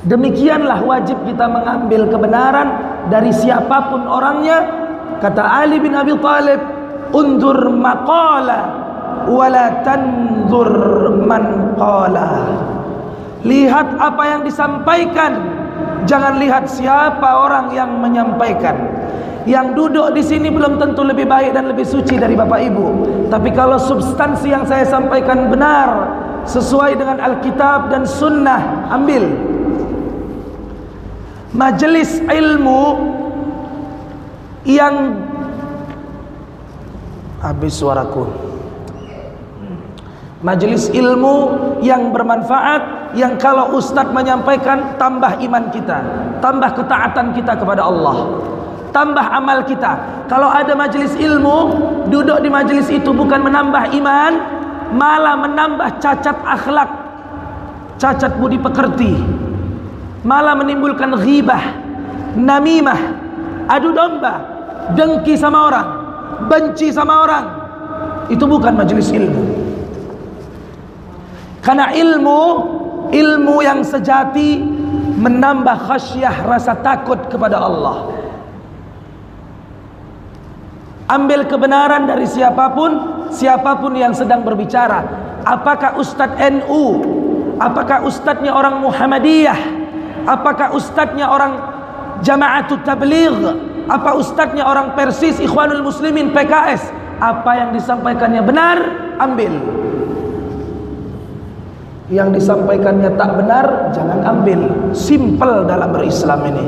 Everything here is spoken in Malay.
Demikianlah wajib kita mengambil kebenaran dari siapapun orangnya. Kata Ali bin Abi Thalib, undur maqala wala tanzur man qala. Lihat apa yang disampaikan, jangan lihat siapa orang yang menyampaikan. Yang duduk di sini belum tentu lebih baik dan lebih suci dari Bapak Ibu, tapi kalau substansi yang saya sampaikan benar, sesuai dengan Alkitab dan Sunnah, ambil. Majelis ilmu yang habis suaraku. Majelis ilmu yang bermanfaat, yang kalau ustaz menyampaikan tambah iman kita, tambah ketaatan kita kepada Allah, tambah amal kita. Kalau ada majelis ilmu, duduk di majelis itu bukan menambah iman, malah menambah cacat akhlak, cacat budi pekerti, malah menimbulkan ghibah, namimah, adu domba, dengki sama orang, benci sama orang. Itu bukan majelis ilmu. Karena ilmu yang sejati menambah khasyah, rasa takut kepada Allah. Ambil kebenaran dari siapapun yang sedang berbicara. Apakah Ustadz NU, apakah ustadznya orang Muhammadiyah, apakah ustadznya orang Jama'atut Tabligh, apa ustadznya orang Persis, Ikhwanul Muslimin, PKS, apa yang disampaikannya benar, ambil. Yang disampaikannya tak benar, jangan ambil. Simple dalam berislam ini.